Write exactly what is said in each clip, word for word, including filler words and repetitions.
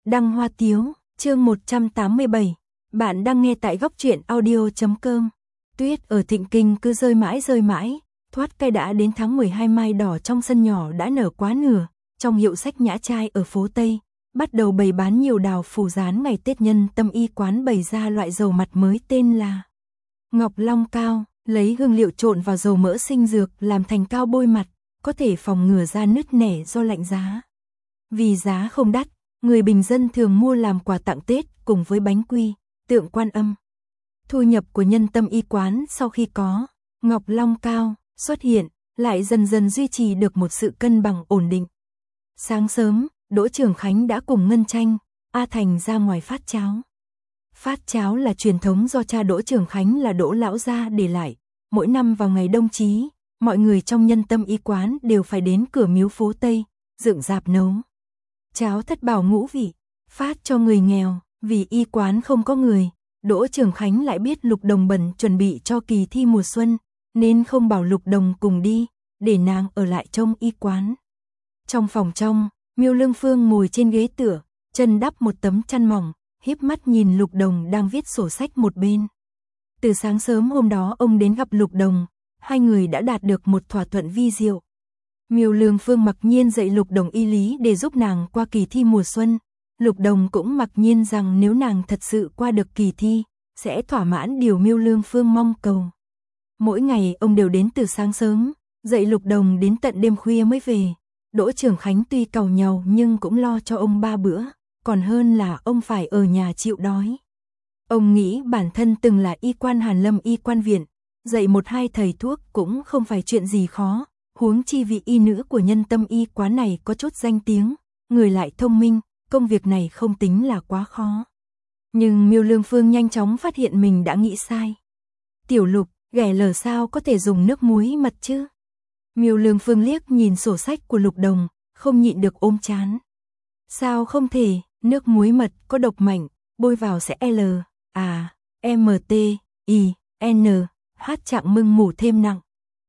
Đăng Hoa Tiếu, chương một trăm tám mươi bảy. Bạn đang nghe tại góc truyện audio chấm com. Tuyết ở Thịnh Kinh cứ rơi mãi rơi mãi, thoát cái đã đến tháng mười hai mai đỏ trong sân nhỏ đã nở quá nửa. Trong hiệu sách Nhã Trai ở phố Tây, bắt đầu bày bán nhiều đào phủ dán ngày Tết, nhân tâm y quán bày ra loại dầu mặt mới tên là Ngọc Long Cao, lấy hương liệu trộn vào dầu mỡ sinh dược làm thành cao bôi mặt, có thể phòng ngừa da nứt nẻ do lạnh giá. Vì giá không đắt, người bình dân thường mua làm quà tặng Tết cùng với bánh quy, tượng Quan Âm. Thu nhập của nhân tâm y quán sau khi có Ngọc Long Cao xuất hiện, lại dần dần duy trì được một sự cân bằng ổn định. Sáng sớm, Đỗ Trường Khánh đã cùng Ngân Tranh, A Thành ra ngoài phát cháo. Phát cháo là truyền thống do cha Đỗ Trường Khánh là Đỗ lão gia để lại. Mỗi năm vào ngày đông chí, mọi người trong nhân tâm y quán đều phải đến cửa miếu phố Tây, dựng rạp nấu cháo thất bảo ngũ vị, phát cho người nghèo. Vì y quán không có người, Đỗ Trường Khánh lại biết Lục Đồng bận chuẩn bị cho kỳ thi mùa xuân, nên không bảo Lục Đồng cùng đi, để nàng ở lại trông y quán. Trong phòng trong, Miêu Lương Phương ngồi trên ghế tựa, chân đắp một tấm chăn mỏng, híp mắt nhìn Lục Đồng đang viết sổ sách một bên. Từ sáng sớm hôm đó ông đến gặp Lục Đồng, hai người đã đạt được một thỏa thuận vi diệu. Miêu Lương Phương mặc nhiên dạy Lục Đồng y lý để giúp nàng qua kỳ thi mùa xuân. Lục Đồng cũng mặc nhiên rằng nếu nàng thật sự qua được kỳ thi, sẽ thỏa mãn điều Miêu Lương Phương mong cầu. Mỗi ngày ông đều đến từ sáng sớm, dạy Lục Đồng đến tận đêm khuya mới về. Đỗ Trường Khánh tuy càu nhàu nhưng cũng lo cho ông ba bữa, còn hơn là ông phải ở nhà chịu đói. Ông nghĩ bản thân từng là y quan Hàn Lâm y quan viện, dạy một hai thầy thuốc cũng không phải chuyện gì khó, huống chi vị y nữ của nhân tâm y quán này có chút danh tiếng, người lại thông minh, công việc này không tính là quá khó. Nhưng Miêu Lương Phương nhanh chóng phát hiện mình đã nghĩ sai. Tiểu Lục, ghẻ lở sao có thể dùng nước muối mật chứ? Miêu Lương Phương liếc nhìn sổ sách của Lục Đồng, không nhịn được ôm chán. Sao không thể, nước muối mật có độc mạnh, bôi vào sẽ L, A, M T, I, N, H trạng mưng mủ thêm nặng.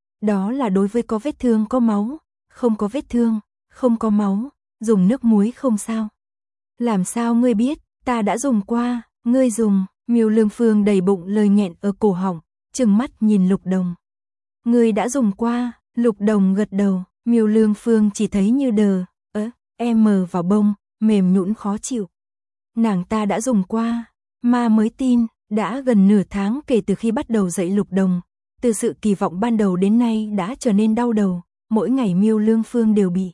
Đó là đối với có vết thương có máu, không có vết thương, không có máu, dùng nước muối không sao. Làm sao ngươi biết, ta đã dùng qua, ngươi dùng. Miêu Lương Phương đầy bụng lời nghẹn ở cổ họng, trừng mắt nhìn Lục Đồng. Ngươi đã dùng qua, Lục Đồng gật đầu, Miêu Lương Phương chỉ thấy như đờ, ớ, em mờ vào bông, mềm nhũn khó chịu. Nàng ta đã dùng qua, mà mới tin, đã gần nửa tháng kể từ khi bắt đầu dạy Lục Đồng. Từ sự kỳ vọng ban đầu đến nay đã trở nên đau đầu, mỗi ngày Miêu Lương Phương đều bị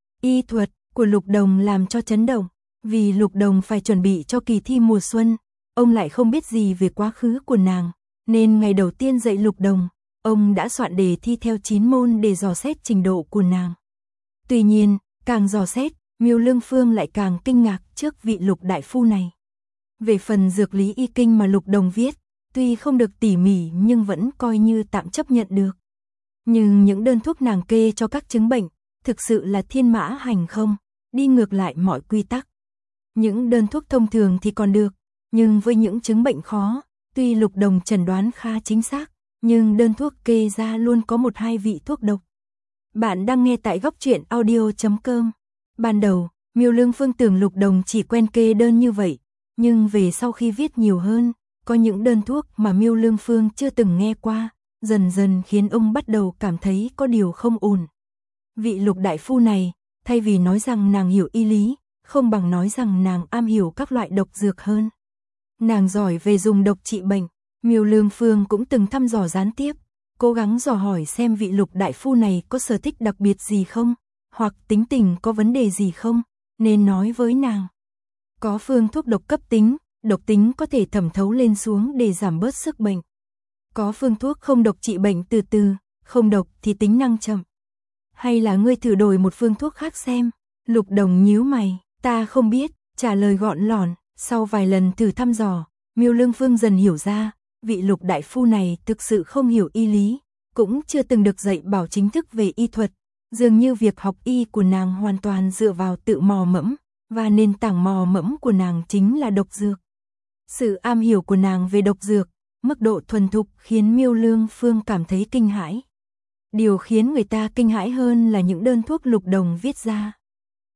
y thuật của Lục Đồng làm cho chấn động. Vì Lục Đồng phải chuẩn bị cho kỳ thi mùa xuân, ông lại không biết gì về quá khứ của nàng, nên ngày đầu tiên dạy Lục Đồng, ông đã soạn đề thi theo chín môn để dò xét trình độ của nàng. Tuy nhiên, càng dò xét, Miêu Lương Phương lại càng kinh ngạc trước vị Lục đại phu này. Về phần dược lý y kinh mà Lục Đồng viết, tuy không được tỉ mỉ nhưng vẫn coi như tạm chấp nhận được. Nhưng những đơn thuốc nàng kê cho các chứng bệnh, thực sự là thiên mã hành không, đi ngược lại mọi quy tắc. Những đơn thuốc thông thường thì còn được, nhưng với những chứng bệnh khó, tuy Lục Đồng chẩn đoán khá chính xác, nhưng đơn thuốc kê ra luôn có một hai vị thuốc độc. Bạn đang nghe tại góc truyện audio chấm com. Ban đầu, Miêu Lương Phương tưởng Lục Đồng chỉ quen kê đơn như vậy, nhưng về sau khi viết nhiều hơn, có những đơn thuốc mà Miêu Lương Phương chưa từng nghe qua, dần dần khiến ông bắt đầu cảm thấy có điều không ổn. Vị Lục đại phu này, thay vì nói rằng nàng hiểu y lý, không bằng nói rằng nàng am hiểu các loại độc dược hơn. Nàng giỏi về dùng độc trị bệnh. Miêu Lương Phương cũng từng thăm dò gián tiếp, cố gắng dò hỏi xem vị Lục đại phu này có sở thích đặc biệt gì không, hoặc tính tình có vấn đề gì không, nên nói với nàng. Có phương thuốc độc cấp tính, độc tính có thể thẩm thấu lên xuống để giảm bớt sức bệnh. Có phương thuốc không độc trị bệnh từ từ, không độc thì tính năng chậm. Hay là ngươi thử đổi một phương thuốc khác xem? Lục Đồng nhíu mày, ta không biết, trả lời gọn lỏn. Sau vài lần thử thăm dò, Miêu Lương Phương dần hiểu ra, vị Lục đại phu này thực sự không hiểu y lý, cũng chưa từng được dạy bảo chính thức về y thuật. Dường như việc học y của nàng hoàn toàn dựa vào tự mò mẫm, và nền tảng mò mẫm của nàng chính là độc dược. Sự am hiểu của nàng về độc dược, mức độ thuần thục khiến Miêu Lương Phương cảm thấy kinh hãi. Điều khiến người ta kinh hãi hơn là những đơn thuốc Lục Đồng viết ra.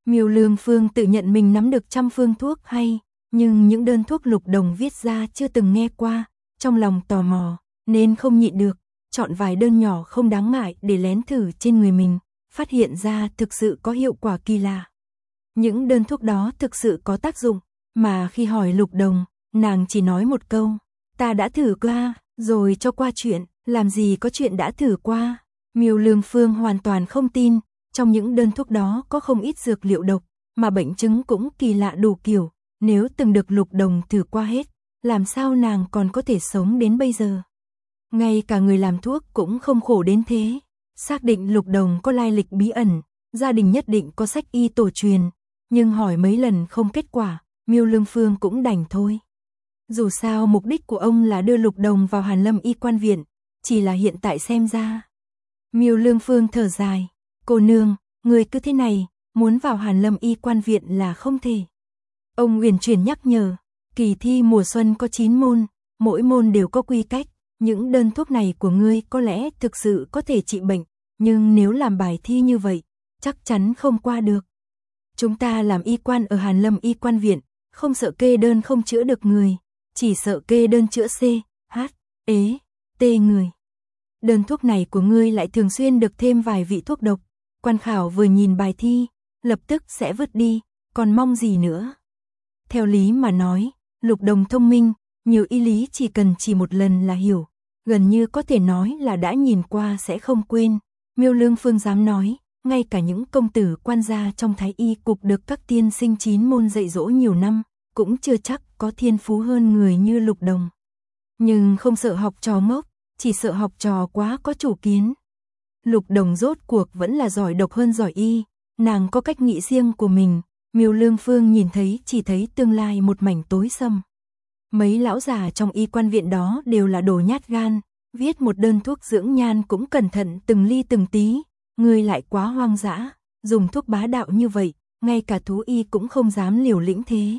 Miêu Lương Phương tự nhận mình nắm được trăm phương thuốc hay, nhưng những đơn thuốc Lục Đồng viết ra chưa từng nghe qua, trong lòng tò mò, nên không nhịn được, chọn vài đơn nhỏ không đáng ngại để lén thử trên người mình, phát hiện ra thực sự có hiệu quả kỳ lạ. Những đơn thuốc đó thực sự có tác dụng, mà khi hỏi Lục Đồng, nàng chỉ nói một câu, ta đã thử qua, rồi cho qua chuyện, làm gì có chuyện đã thử qua. Miêu Lương Phương hoàn toàn không tin, trong những đơn thuốc đó có không ít dược liệu độc, mà bệnh chứng cũng kỳ lạ đủ kiểu, nếu từng được Lục Đồng thử qua hết, làm sao nàng còn có thể sống đến bây giờ. Ngay cả người làm thuốc cũng không khổ đến thế, xác định Lục Đồng có lai lịch bí ẩn, gia đình nhất định có sách y tổ truyền, nhưng hỏi mấy lần không kết quả, Miêu Lương Phương cũng đành thôi. Dù sao mục đích của ông là đưa Lục Đồng vào Hàn Lâm Y Quan Viện, chỉ là hiện tại xem ra. Miêu Lương Phương thở dài, cô nương, người cứ thế này, muốn vào Hàn Lâm Y Quan Viện là không thể. Ông uyển chuyển nhắc nhở, kỳ thi mùa xuân có chín môn, mỗi môn đều có quy cách, những đơn thuốc này của ngươi có lẽ thực sự có thể trị bệnh, nhưng nếu làm bài thi như vậy, chắc chắn không qua được. Chúng ta làm y quan ở Hàn Lâm Y Quan Viện, không sợ kê đơn không chữa được người, chỉ sợ kê đơn chữa C, H, ế, T người. Đơn thuốc này của ngươi lại thường xuyên được thêm vài vị thuốc độc, quan khảo vừa nhìn bài thi, lập tức sẽ vứt đi, còn mong gì nữa. Theo lý mà nói, Lục Đồng thông minh, nhiều y lý chỉ cần chỉ một lần là hiểu, gần như có thể nói là đã nhìn qua sẽ không quên. Miêu Lương Phương dám nói, ngay cả những công tử quan gia trong Thái Y cục được các tiên sinh chín môn dạy dỗ nhiều năm, cũng chưa chắc có thiên phú hơn người như Lục Đồng. Nhưng không sợ học trò ngốc, chỉ sợ học trò quá có chủ kiến. Lục Đồng rốt cuộc vẫn là giỏi độc hơn giỏi y, nàng có cách nghĩ riêng của mình, Miêu Lương Phương nhìn thấy chỉ thấy tương lai một mảnh tối sầm. Mấy lão già trong y quan viện đó đều là đồ nhát gan, viết một đơn thuốc dưỡng nhan cũng cẩn thận từng ly từng tí, người lại quá hoang dã, dùng thuốc bá đạo như vậy, ngay cả thú y cũng không dám liều lĩnh thế.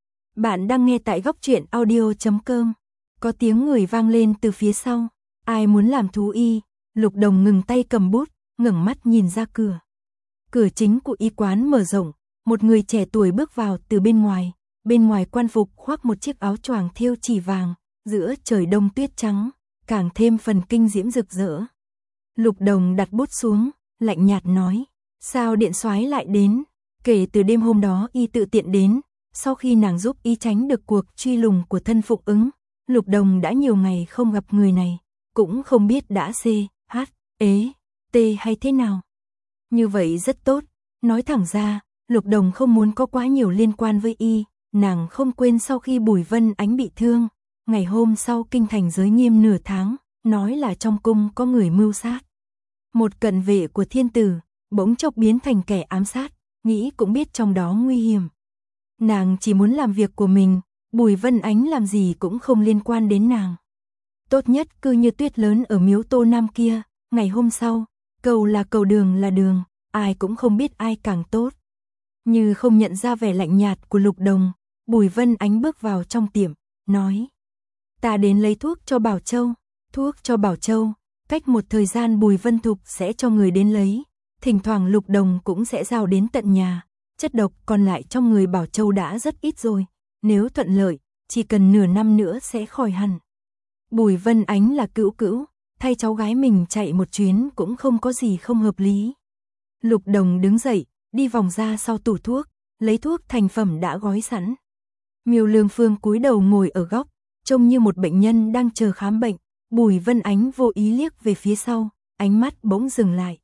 Bạn đang nghe tại góc truyện audio chấm com, có tiếng người vang lên từ phía sau, ai muốn làm thú y. Lục Đồng ngừng tay cầm bút, ngẩng mắt nhìn ra cửa. Cửa chính của y quán mở rộng, một người trẻ tuổi bước vào từ bên ngoài, bên ngoài quan phục khoác một chiếc áo choàng thêu chỉ vàng, giữa trời đông tuyết trắng, càng thêm phần kinh diễm rực rỡ. Lục Đồng đặt bút xuống, lạnh nhạt nói, sao điện soái lại đến? Kể từ đêm hôm đó y tự tiện đến, sau khi nàng giúp y tránh được cuộc truy lùng của thân Phục Ứng, Lục Đồng đã nhiều ngày không gặp người này, cũng không biết đã C, H, ế, T hay thế nào. Như vậy rất tốt, nói thẳng ra, Lục Đồng không muốn có quá nhiều liên quan với y, nàng không quên sau khi Bùi Vân Ánh bị thương, ngày hôm sau kinh thành giới nghiêm nửa tháng, nói là trong cung có người mưu sát. Một cận vệ của thiên tử, bỗng chốc biến thành kẻ ám sát, nghĩ cũng biết trong đó nguy hiểm. Nàng chỉ muốn làm việc của mình, Bùi Vân Ánh làm gì cũng không liên quan đến nàng. Tốt nhất cứ như tuyết lớn ở miếu Tô Nam kia, ngày hôm sau, cầu là cầu đường là đường, ai cũng không biết ai càng tốt. Như không nhận ra vẻ lạnh nhạt của Lục Đồng, Bùi Vân Ánh bước vào trong tiệm, nói. Ta đến lấy thuốc cho Bảo Châu, thuốc cho Bảo Châu, cách một thời gian Bùi Vân Thục sẽ cho người đến lấy, thỉnh thoảng Lục Đồng cũng sẽ giao đến tận nhà, chất độc còn lại trong người Bảo Châu đã rất ít rồi, nếu thuận lợi, chỉ cần nửa năm nữa sẽ khỏi hẳn. Bùi Vân Ánh là cữu cữu, thay cháu gái mình chạy một chuyến cũng không có gì không hợp lý. Lục Đồng đứng dậy, đi vòng ra sau tủ thuốc, lấy thuốc thành phẩm đã gói sẵn. Miêu Lương Phương cúi đầu ngồi ở góc, trông như một bệnh nhân đang chờ khám bệnh. Bùi Vân Ánh vô ý liếc về phía sau, ánh mắt bỗng dừng lại.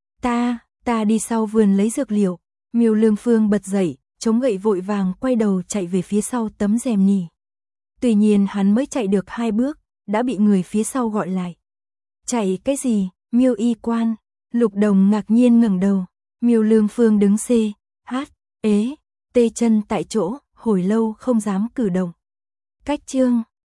Ta, ta đi sau vườn lấy dược liệu. Miêu Lương Phương bật dậy, chống gậy vội vàng quay đầu chạy về phía sau tấm rèm nỉ. Tuy nhiên hắn mới chạy được hai bước, đã bị người phía sau gọi lại. Chạy cái gì, Miêu y quan? Lục Đồng ngạc nhiên ngẩng đầu. Miêu Lương Phương đứng C, H, ế, tê chân tại chỗ, hồi lâu không dám cử động. Cách chương